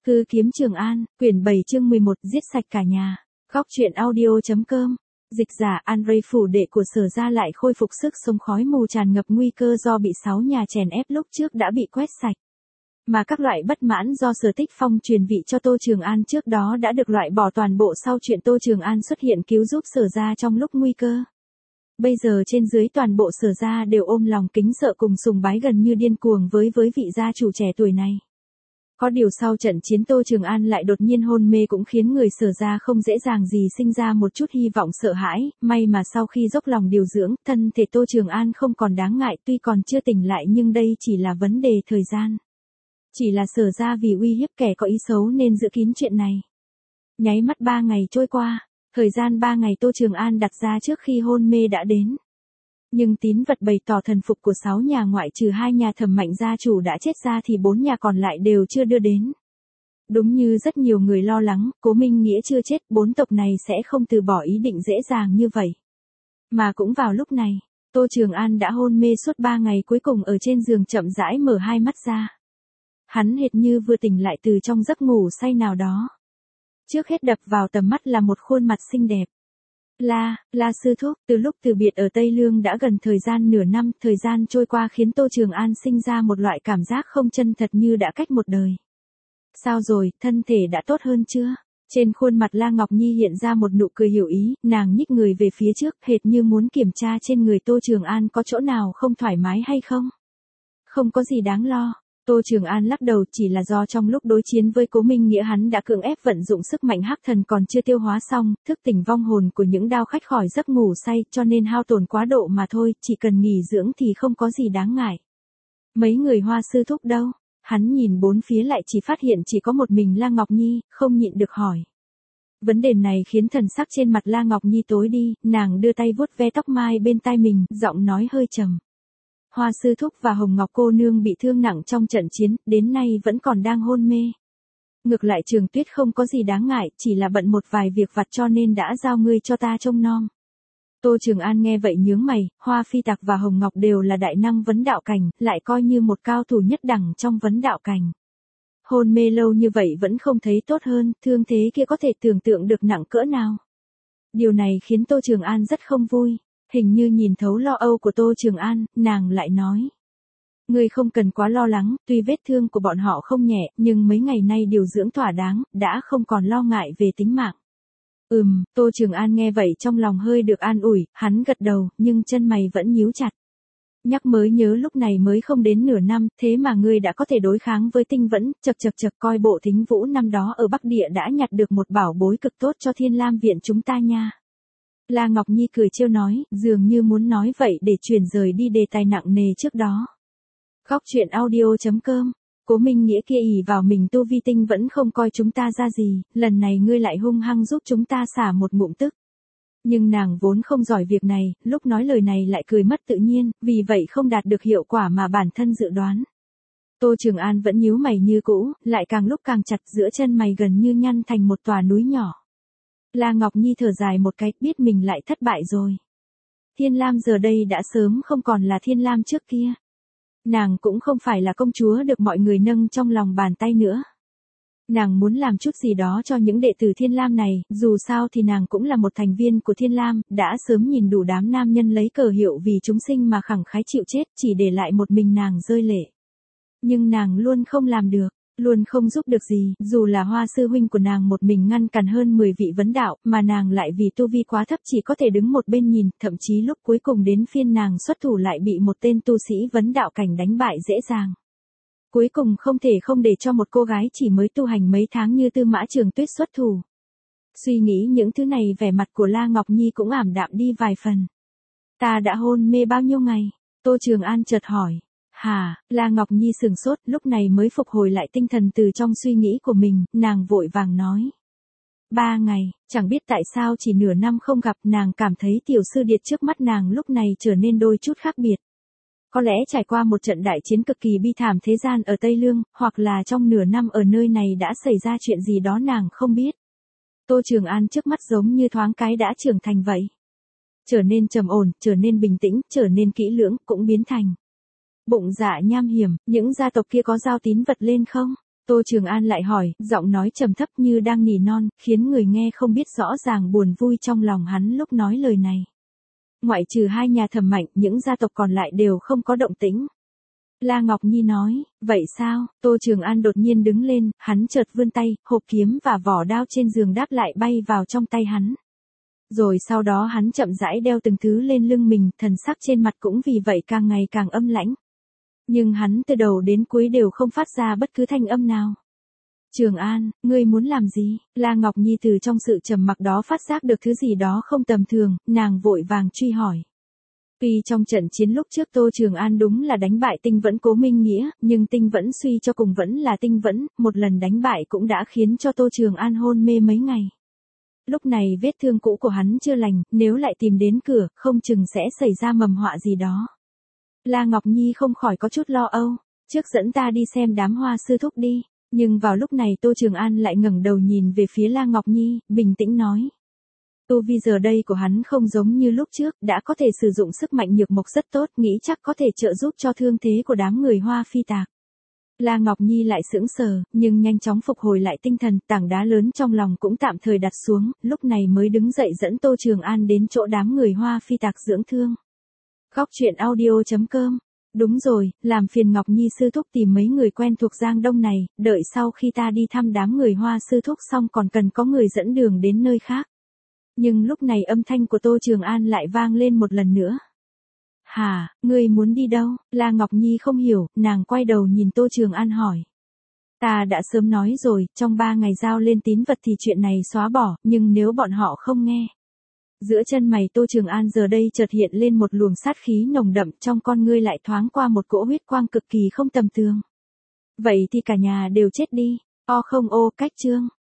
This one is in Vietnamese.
Cứ kiếm Trường An, quyển 7 chương 11, giết sạch cả nhà. Góc truyện audio.com. Dịch giả Andrei phủ đệ của Sở gia lại khôi phục sức sống, khói mù tràn ngập nguy cơ do bị 6 nhà chèn ép lúc trước đã bị quét sạch. Mà các loại bất mãn do Sở Tích Phong truyền vị cho Tô Trường An trước đó đã được loại bỏ toàn bộ sau chuyện Tô Trường An xuất hiện cứu giúp Sở gia trong lúc nguy cơ. Bây giờ trên dưới toàn bộ Sở gia đều ôm lòng kính sợ cùng sùng bái gần như điên cuồng với vị gia chủ trẻ tuổi này. Có điều sau trận chiến Tô Trường An lại đột nhiên hôn mê cũng khiến người Sở gia không dễ dàng gì sinh ra một chút hy vọng sợ hãi, may mà sau khi dốc lòng điều dưỡng, thân thể Tô Trường An không còn đáng ngại, tuy còn chưa tỉnh lại nhưng đây chỉ là vấn đề thời gian. Chỉ là Sở gia vì uy hiếp kẻ có ý xấu nên giữ kín chuyện này. Nháy mắt 3 ngày trôi qua, thời gian 3 ngày Tô Trường An đặt ra trước khi hôn mê đã đến. Nhưng tín vật bày tỏ thần phục của 6 nhà ngoại trừ 2 nhà Thẩm Mạnh gia chủ đã chết ra thì 4 nhà còn lại đều chưa đưa đến. Đúng như rất nhiều người lo lắng, Cố Minh Nghĩa chưa chết, 4 tộc này sẽ không từ bỏ ý định dễ dàng như vậy. Mà cũng vào lúc này, Tô Trường An đã hôn mê suốt 3 ngày, cuối cùng ở trên giường chậm rãi mở hai mắt ra. Hắn hệt như vừa tỉnh lại từ trong giấc ngủ say nào đó. Trước hết đập vào tầm mắt là một khuôn mặt xinh đẹp. La sư thúc, từ lúc từ biệt ở Tây Lương đã gần thời gian nửa năm, thời gian trôi qua khiến Tô Trường An sinh ra một loại cảm giác không chân thật như đã cách một đời. Sao rồi, thân thể đã tốt hơn chưa? Trên khuôn mặt La Ngọc Nhi hiện ra một nụ cười hiểu ý, nàng nhích người về phía trước, hệt như muốn kiểm tra trên người Tô Trường An có chỗ nào không thoải mái hay không. Không có gì đáng lo. Tô Trường An lắc đầu, chỉ là do trong lúc đối chiến với Cố Minh Nghĩa hắn đã cưỡng ép vận dụng sức mạnh hắc thần còn chưa tiêu hóa xong, thức tỉnh vong hồn của những đao khách khỏi giấc ngủ say cho nên hao tổn quá độ mà thôi, chỉ cần nghỉ dưỡng thì không có gì đáng ngại. Mấy người Hoa sư thúc đâu? Hắn nhìn bốn phía lại chỉ phát hiện chỉ có một mình La Ngọc Nhi, không nhịn được hỏi. Vấn đề này khiến thần sắc trên mặt La Ngọc Nhi tối đi, nàng đưa tay vuốt ve tóc mai bên tai mình, giọng nói hơi trầm. Hoa sư thúc và Hồng Ngọc cô nương bị thương nặng trong trận chiến, đến nay vẫn còn đang hôn mê. Ngược lại Trường Tuyết không có gì đáng ngại, chỉ là bận một vài việc vặt cho nên đã giao ngươi cho ta trông nom. Tô Trường An nghe vậy nhướng mày, Hoa Phi Tặc và Hồng Ngọc đều là đại năng vấn đạo cảnh, lại coi như một cao thủ nhất đẳng trong vấn đạo cảnh. Hôn mê lâu như vậy vẫn không thấy tốt hơn, thương thế kia có thể tưởng tượng được nặng cỡ nào. Điều này khiến Tô Trường An rất không vui. Hình như nhìn thấu lo âu của Tô Trường An, nàng lại nói. Ngươi không cần quá lo lắng, tuy vết thương của bọn họ không nhẹ, nhưng mấy ngày nay điều dưỡng thỏa đáng, đã không còn lo ngại về tính mạng. Tô Trường An nghe vậy trong lòng hơi được an ủi, hắn gật đầu, nhưng chân mày vẫn nhíu chặt. Nhắc mới nhớ lúc này mới không đến nửa năm, thế mà ngươi đã có thể đối kháng với Tinh Vẫn, chật coi bộ Thính Vũ năm đó ở Bắc Địa đã nhặt được một bảo bối cực tốt cho Thiên Lam viện chúng ta nha. La Ngọc Nhi cười trêu nói, dường như muốn nói vậy để chuyển rời đi đề tài nặng nề trước đó. Góc truyện audio.com. Cố Minh Nghĩa kia ỷ vào mình tu vi tinh vẫn không coi chúng ta ra gì, lần này ngươi lại hung hăng giúp chúng ta xả một ngụm tức. Nhưng nàng vốn không giỏi việc này, lúc nói lời này lại cười mất tự nhiên, vì vậy không đạt được hiệu quả mà bản thân dự đoán. Tô Trường An vẫn nhíu mày như cũ, lại càng lúc càng chặt, giữa chân mày gần như nhăn thành một tòa núi nhỏ. La Ngọc Nhi thở dài một cái, biết mình lại thất bại rồi. Thiên Lam giờ đây đã sớm không còn là Thiên Lam trước kia. Nàng cũng không phải là công chúa được mọi người nâng trong lòng bàn tay nữa. Nàng muốn làm chút gì đó cho những đệ tử Thiên Lam này, dù sao thì nàng cũng là một thành viên của Thiên Lam, đã sớm nhìn đủ đám nam nhân lấy cờ hiệu vì chúng sinh mà khẳng khái chịu chết, chỉ để lại một mình nàng rơi lệ. Nhưng nàng luôn không làm được. Luôn không giúp được gì, dù là Hoa sư huynh của nàng một mình ngăn cản hơn 10 vị vấn đạo, mà nàng lại vì tu vi quá thấp chỉ có thể đứng một bên nhìn, thậm chí lúc cuối cùng đến phiên nàng xuất thủ lại bị một tên tu sĩ vấn đạo cảnh đánh bại dễ dàng. Cuối cùng không thể không để cho một cô gái chỉ mới tu hành mấy tháng như Tư Mã Trường Tuyết xuất thủ. Suy nghĩ những thứ này vẻ mặt của La Ngọc Nhi cũng ảm đạm đi vài phần. Ta đã hôn mê bao nhiêu ngày? Tô Trường An chợt hỏi. La Ngọc Nhi sửng sốt, lúc này mới phục hồi lại tinh thần từ trong suy nghĩ của mình, nàng vội vàng nói. 3 ngày, chẳng biết tại sao chỉ nửa năm không gặp, nàng cảm thấy tiểu sư điệt trước mắt nàng lúc này trở nên đôi chút khác biệt. Có lẽ trải qua một trận đại chiến cực kỳ bi thảm thế gian ở Tây Lương, hoặc là trong nửa năm ở nơi này đã xảy ra chuyện gì đó nàng không biết. Tô Trường An trước mắt giống như thoáng cái đã trưởng thành vậy. Trở nên trầm ổn, trở nên bình tĩnh, trở nên kỹ lưỡng, cũng biến thành bụng dạ nham hiểm. Những gia tộc kia có giao tín vật lên không? Tô Trường An lại hỏi, giọng nói trầm thấp như đang nỉ non, khiến người nghe không biết rõ ràng buồn vui trong lòng hắn lúc nói lời này. Ngoại trừ hai nhà Thẩm Mạnh, những gia tộc còn lại đều không có động tĩnh. La Ngọc Nhi nói, vậy sao? Tô Trường An đột nhiên đứng lên, hắn chợt vươn tay, hộp kiếm và vỏ đao trên giường đáp lại bay vào trong tay hắn. Rồi sau đó hắn chậm rãi đeo từng thứ lên lưng mình, thần sắc trên mặt cũng vì vậy càng ngày càng âm lãnh. Nhưng hắn từ đầu đến cuối đều không phát ra bất cứ thanh âm nào. Trường An, ngươi muốn làm gì? La Ngọc Nhi từ trong sự trầm mặc đó phát giác được thứ gì đó không tầm thường, nàng vội vàng truy hỏi. Tuy trong trận chiến lúc trước Tô Trường An đúng là đánh bại Tinh Vẫn Cố Minh Nghĩa, nhưng Tinh Vẫn suy cho cùng vẫn là Tinh Vẫn, một lần đánh bại cũng đã khiến cho Tô Trường An hôn mê mấy ngày. Lúc này vết thương cũ của hắn chưa lành, nếu lại tìm đến cửa, không chừng sẽ xảy ra mầm họa gì đó. La Ngọc Nhi không khỏi có chút lo âu, trước dẫn ta đi xem đám Hoa sư thúc đi. Nhưng vào lúc này Tô Trường An lại ngẩng đầu nhìn về phía La Ngọc Nhi, bình tĩnh nói. Tu vi giờ đây của hắn không giống như lúc trước, đã có thể sử dụng sức mạnh nhược mộc rất tốt, nghĩ chắc có thể trợ giúp cho thương thế của đám người Hoa phi tạc. La Ngọc Nhi lại sững sờ, nhưng nhanh chóng phục hồi lại tinh thần, tảng đá lớn trong lòng cũng tạm thời đặt xuống, lúc này mới đứng dậy dẫn Tô Trường An đến chỗ đám người Hoa phi tạc dưỡng thương. Góc truyện audio.com. Đúng rồi, làm phiền Ngọc Nhi sư thúc tìm mấy người quen thuộc Giang Đông này, đợi sau khi ta đi thăm đám người Hoa sư thúc xong còn cần có người dẫn đường đến nơi khác. Nhưng lúc này âm thanh của Tô Trường An lại vang lên một lần nữa. Hả, ngươi muốn đi đâu? La Ngọc Nhi không hiểu, nàng quay đầu nhìn Tô Trường An hỏi. Ta đã sớm nói rồi, trong 3 ngày giao lên tín vật thì chuyện này xóa bỏ, nhưng nếu bọn họ không nghe. Giữa chân mày Tô Trường An giờ đây chợt hiện lên một luồng sát khí nồng đậm, trong con ngươi lại thoáng qua một cỗ huyết quang cực kỳ không tầm thường. Vậy thì cả nhà đều chết đi. O không ô, cách chương.